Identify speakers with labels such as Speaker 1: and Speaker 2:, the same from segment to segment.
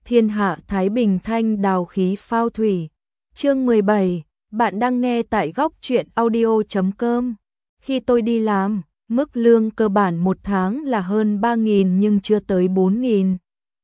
Speaker 1: Thiên hạ Thái Bình thanh đào khí phao thủy. Chương 17, bạn đang nghe tại góc truyện audio.com. Khi tôi đi làm, mức lương cơ bản một tháng là hơn 3.000 nhưng chưa tới 4.000.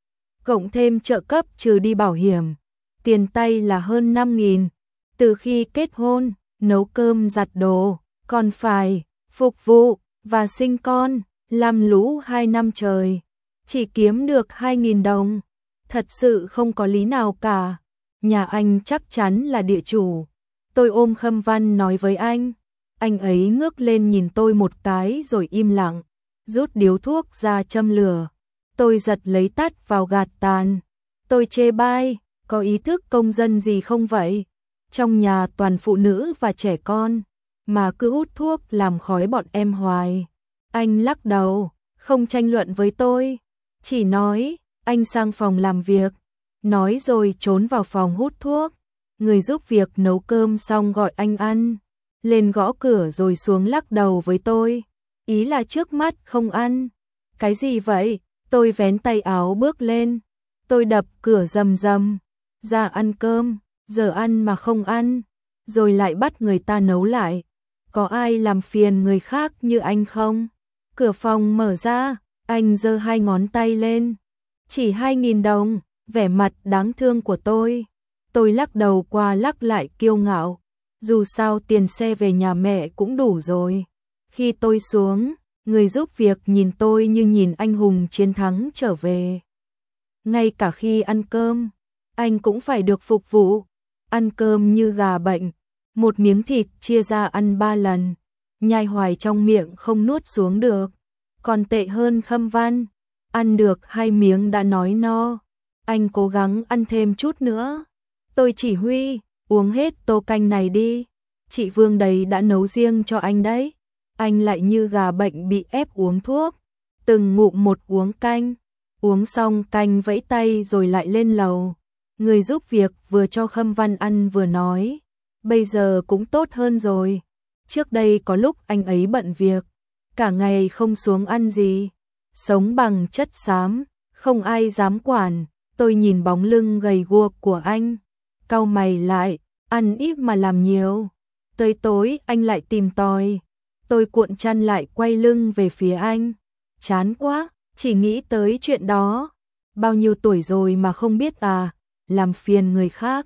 Speaker 1: Cộng thêm trợ cấp trừ đi bảo hiểm, tiền tay là hơn 5.000. Từ khi kết hôn, nấu cơm giặt đồ, còn phải phục vụ và sinh con, làm lũ 2 năm trời, chỉ kiếm được 2.000 đồng. Thật sự không có lý nào cả. Nhà anh chắc chắn là địa chủ. Tôi ôm Khâm Văn nói với anh ấy ngước lên nhìn tôi một cái rồi im lặng, rút điếu thuốc ra châm lửa. Tôi giật lấy tắt vào gạt tàn. Tôi chê bai, có ý thức công dân gì không vậy? Trong nhà toàn phụ nữ và trẻ con, mà cứ hút thuốc làm khói bọn em hoài. Anh lắc đầu, không tranh luận với tôi, chỉ nói, anh sang phòng làm việc. Nói rồi trốn vào phòng hút thuốc. Người giúp việc nấu cơm xong gọi anh ăn. Lên gõ cửa rồi xuống lắc đầu với tôi. Ý là trước mắt không ăn. Cái gì vậy? Tôi vén tay áo bước lên. Tôi đập cửa rầm rầm. Ra ăn cơm, giờ ăn mà không ăn. Rồi lại bắt người ta nấu lại. Có ai làm phiền người khác như anh không? Cửa phòng mở ra, anh giơ 2 ngón tay lên. Chỉ 2.000 đồng, vẻ mặt đáng thương của tôi. Tôi lắc đầu qua lắc lại kiêu ngạo. Dù sao tiền xe về nhà mẹ cũng đủ rồi. Khi tôi xuống, người giúp việc nhìn tôi như nhìn anh hùng chiến thắng trở về. Ngay cả khi ăn cơm, anh cũng phải được phục vụ. Ăn cơm như gà bệnh, một miếng thịt chia ra ăn 3 lần. Nhai hoài trong miệng không nuốt xuống được. Còn tệ hơn Khâm Văn, ăn được 2 miếng đã nói no. Anh cố gắng ăn thêm chút nữa. Tôi chỉ huy, uống hết tô canh này đi. Chị Vương đấy đã nấu riêng cho anh đấy. Anh lại như gà bệnh bị ép uống thuốc. Từng ngụm một uống canh. Uống xong canh vẫy tay rồi lại lên lầu. Người giúp việc vừa cho Khâm Văn ăn vừa nói. Bây giờ cũng tốt hơn rồi. Trước đây có lúc anh ấy bận việc. Cả ngày không xuống ăn gì. Sống bằng chất xám, không ai dám quản. Tôi nhìn bóng lưng gầy guộc của anh, cau mày lại, ăn ít mà làm nhiều. Tới tối anh lại tìm tòi. Tôi cuộn chăn lại quay lưng về phía anh. Chán quá, chỉ nghĩ tới chuyện đó. Bao nhiêu tuổi rồi mà không biết à, làm phiền người khác.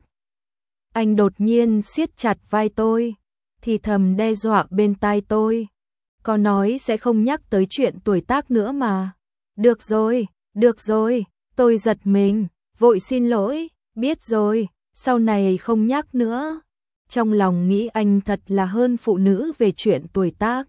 Speaker 1: Anh đột nhiên siết chặt vai tôi, thì thầm đe dọa bên tai tôi. Có nói sẽ không nhắc tới chuyện tuổi tác nữa mà. Được rồi, tôi giật mình, vội xin lỗi, biết rồi, sau này không nhắc nữa. Trong lòng nghĩ anh thật là hơn phụ nữ về chuyện tuổi tác.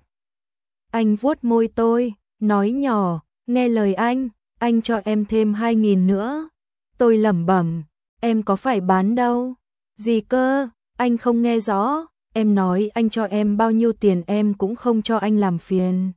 Speaker 1: Anh vuốt môi tôi, nói nhỏ, nghe lời anh cho em thêm 2.000 nữa. Tôi lẩm bẩm, em có phải bán đâu. Gì cơ, anh không nghe rõ. Em nói anh cho em bao nhiêu tiền em cũng không cho anh làm phiền.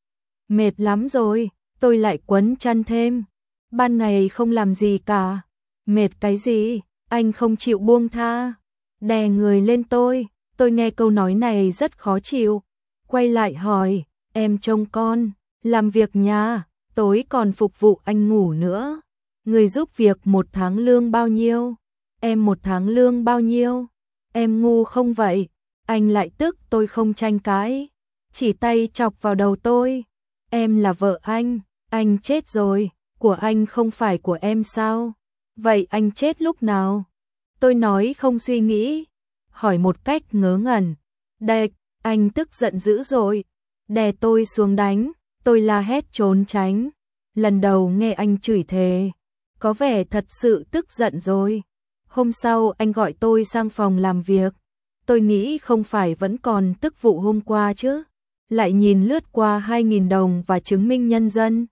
Speaker 1: Mệt lắm rồi, tôi lại quấn chăn thêm. Ban ngày không làm gì cả. Mệt cái gì, anh không chịu buông tha. Đè người lên tôi nghe câu nói này rất khó chịu. Quay lại hỏi, em trông con, làm việc nhà, tối còn phục vụ anh ngủ nữa. Người giúp việc 1 tháng lương bao nhiêu? Em 1 tháng lương bao nhiêu? Em ngu không vậy? Anh lại tức tôi không tranh cãi, chỉ tay chọc vào đầu tôi. Em là vợ anh chết rồi, của anh không phải của em sao? Vậy anh chết lúc nào? Tôi nói không suy nghĩ, hỏi một cách ngớ ngẩn. Đệt, anh tức giận dữ rồi, đè tôi xuống đánh, tôi la hét trốn tránh. Lần đầu nghe anh chửi thề, có vẻ thật sự tức giận rồi. Hôm sau anh gọi tôi sang phòng làm việc. Tôi nghĩ không phải vẫn còn tức vụ hôm qua chứ. Lại nhìn lướt qua 2.000 đồng và chứng minh nhân dân.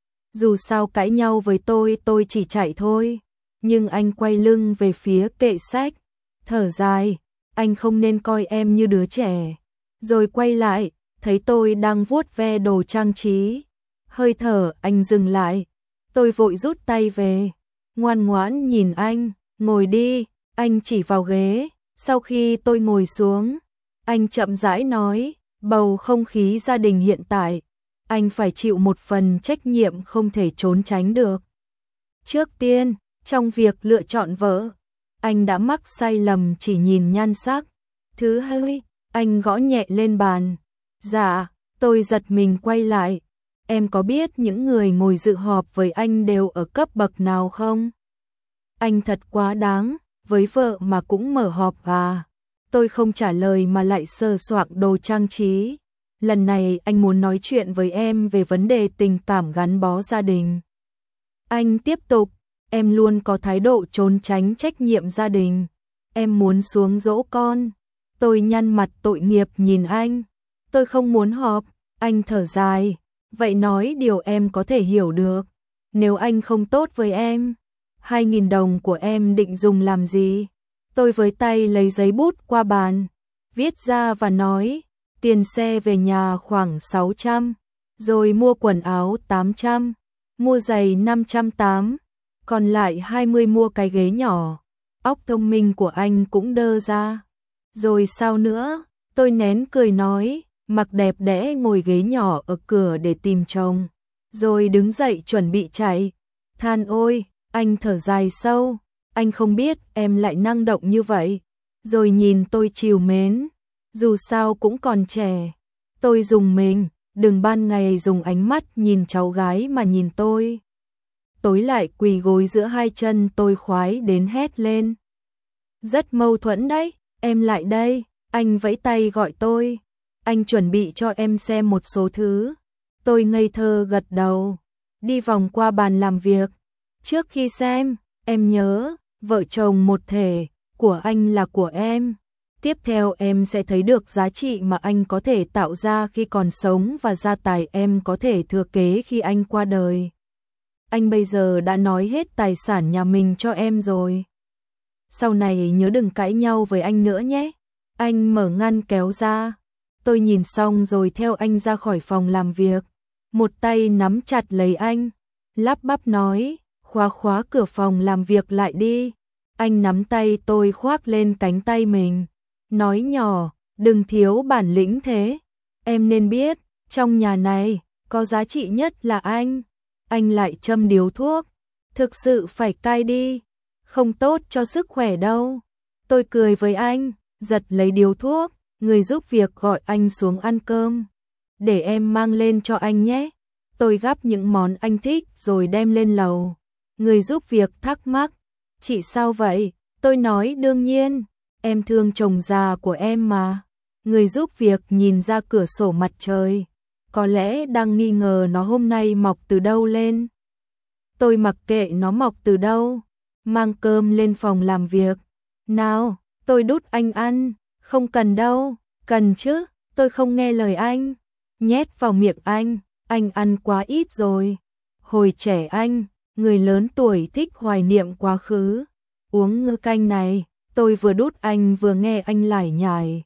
Speaker 1: Dù sao cãi nhau với tôi chỉ chạy thôi. Nhưng anh quay lưng về phía kệ sách, thở dài, anh không nên coi em như đứa trẻ. Rồi quay lại, thấy tôi đang vuốt ve đồ trang trí. Hơi thở anh dừng lại, tôi vội rút tay về. Ngoan ngoãn nhìn anh, ngồi đi, anh chỉ vào ghế. Sau khi tôi ngồi xuống, anh chậm rãi nói, bầu không khí gia đình hiện tại, anh phải chịu một phần trách nhiệm không thể trốn tránh được. Trước tiên, Trong việc lựa chọn vợ, anh đã mắc sai lầm chỉ nhìn nhan sắc. Thứ hai, anh gõ nhẹ lên bàn. Dạ, tôi giật mình quay lại. Em có biết những người ngồi dự họp với anh đều ở cấp bậc nào không? Anh thật quá đáng, với vợ mà cũng mở họp à? Tôi không trả lời mà lại sờ soạng đồ trang trí. Lần này anh muốn nói chuyện với em về vấn đề tình cảm gắn bó gia đình. Anh tiếp tục, em luôn có thái độ trốn tránh trách nhiệm gia đình. Em muốn xuống dỗ con. Tôi nhăn mặt tội nghiệp nhìn anh. Tôi không muốn họp. Anh thở dài. Vậy nói điều em có thể hiểu được. Nếu anh không tốt với em, 2.000 đồng của em định dùng làm gì? Tôi với tay lấy giấy bút qua bàn, viết ra và nói, tiền xe về nhà khoảng 600, rồi mua quần áo 800, mua giày 580, còn lại 20 mua cái ghế nhỏ. Óc thông minh của anh cũng đơ ra. Rồi sao nữa? Tôi nén cười nói, mặc đẹp đẽ ngồi ghế nhỏ ở cửa để tìm chồng, rồi đứng dậy chuẩn bị chạy. Than ôi, anh thở dài sâu, anh không biết em lại năng động như vậy. Rồi nhìn tôi trìu mến, dù sao cũng còn trẻ. Tôi dùng mình, đừng ban ngày dùng ánh mắt nhìn cháu gái mà nhìn tôi. Tối lại quỳ gối giữa hai chân tôi khoái đến hét lên. Rất mâu thuẫn đấy, em lại đây, anh vẫy tay gọi tôi. Anh chuẩn bị cho em xem một số thứ. Tôi ngây thơ gật đầu, đi vòng qua bàn làm việc. Trước khi xem, em nhớ, vợ chồng một thể, của anh là của em. Tiếp theo em sẽ thấy được giá trị mà anh có thể tạo ra khi còn sống và gia tài em có thể thừa kế khi anh qua đời. Anh bây giờ đã nói hết tài sản nhà mình cho em rồi. Sau này nhớ đừng cãi nhau với anh nữa nhé. Anh mở ngăn kéo ra. Tôi nhìn xong rồi theo anh ra khỏi phòng làm việc. Một tay nắm chặt lấy anh, lắp bắp nói, khóa cửa phòng làm việc lại đi. Anh nắm tay tôi khoác lên cánh tay mình, nói nhỏ, đừng thiếu bản lĩnh thế. Em nên biết, trong nhà này, có giá trị nhất là anh. Anh lại châm điếu thuốc, thực sự phải cai đi, không tốt cho sức khỏe đâu. Tôi cười với anh, giật lấy điếu thuốc, người giúp việc gọi anh xuống ăn cơm. Để em mang lên cho anh nhé. Tôi gắp những món anh thích rồi đem lên lầu. Người giúp việc thắc mắc, chị sao vậy? Tôi nói đương nhiên, em thương chồng già của em mà. Người giúp việc nhìn ra cửa sổ mặt trời, có lẽ đang nghi ngờ nó hôm nay mọc từ đâu lên. Tôi mặc kệ nó mọc từ đâu, mang cơm lên phòng làm việc. Nào, tôi đút anh ăn. Không cần đâu, cần chứ, tôi không nghe lời anh. Nhét vào miệng anh ăn quá ít rồi. Hồi trẻ anh, người lớn tuổi thích hoài niệm quá khứ. Uống ngư canh này, tôi vừa đút anh vừa nghe anh lải nhải.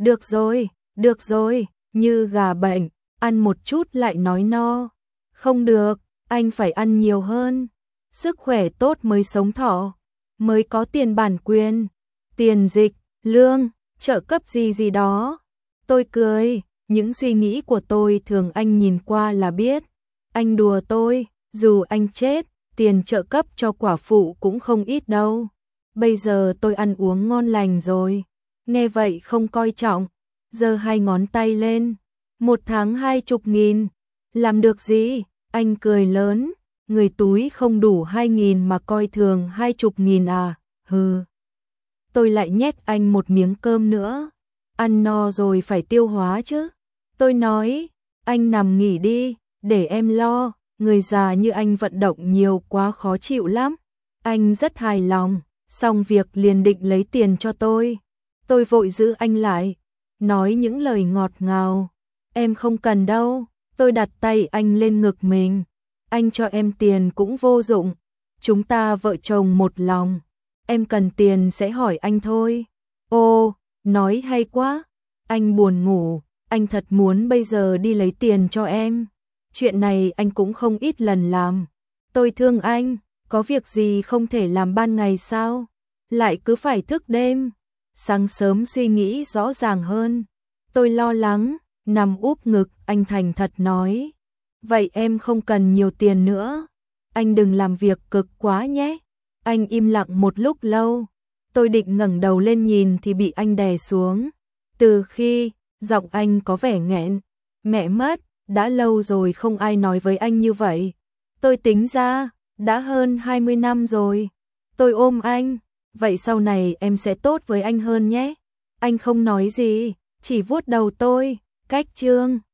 Speaker 1: Được rồi, như gà bệnh, ăn một chút lại nói no. Không được, anh phải ăn nhiều hơn. Sức khỏe tốt mới sống thọ, mới có tiền bản quyền, tiền dịch, lương, trợ cấp gì đó. Tôi cười, những suy nghĩ của tôi thường anh nhìn qua là biết. Anh đùa tôi, dù anh chết, tiền trợ cấp cho quả phụ cũng không ít đâu. Bây giờ tôi ăn uống ngon lành rồi. Nghe vậy không coi trọng, giơ hai ngón tay lên. 1 tháng 20.000, làm được gì? Anh cười lớn, người túi không đủ 2.000 mà coi thường 20.000 à? Hừ. Tôi lại nhét anh một miếng cơm nữa. Ăn no rồi phải tiêu hóa chứ. Tôi nói, anh nằm nghỉ đi, để em lo, người già như anh vận động nhiều quá khó chịu lắm. Anh rất hài lòng, xong việc liền định lấy tiền cho tôi. Tôi vội giữ anh lại, nói những lời ngọt ngào. Em không cần đâu, tôi đặt tay anh lên ngực mình. Anh cho em tiền cũng vô dụng, chúng ta vợ chồng một lòng. Em cần tiền sẽ hỏi anh thôi. Ô, nói hay quá. Anh buồn ngủ, anh thật muốn bây giờ đi lấy tiền cho em. Chuyện này anh cũng không ít lần làm. Tôi thương anh, có việc gì không thể làm ban ngày sao? Lại cứ phải thức đêm. Sáng sớm suy nghĩ rõ ràng hơn. Tôi lo lắng, nằm úp ngực, anh thành thật nói. Vậy em không cần nhiều tiền nữa. Anh đừng làm việc cực quá nhé. Anh im lặng một lúc lâu. Tôi định ngẩng đầu lên nhìn thì bị anh đè xuống. Từ khi, giọng anh có vẻ nghẹn. Mẹ mất, đã lâu rồi không ai nói với anh như vậy. Tôi tính ra, đã hơn 20 năm rồi. Tôi ôm anh. Vậy sau này em sẽ tốt với anh hơn nhé. Anh không nói gì, chỉ vuốt đầu tôi. Cách chương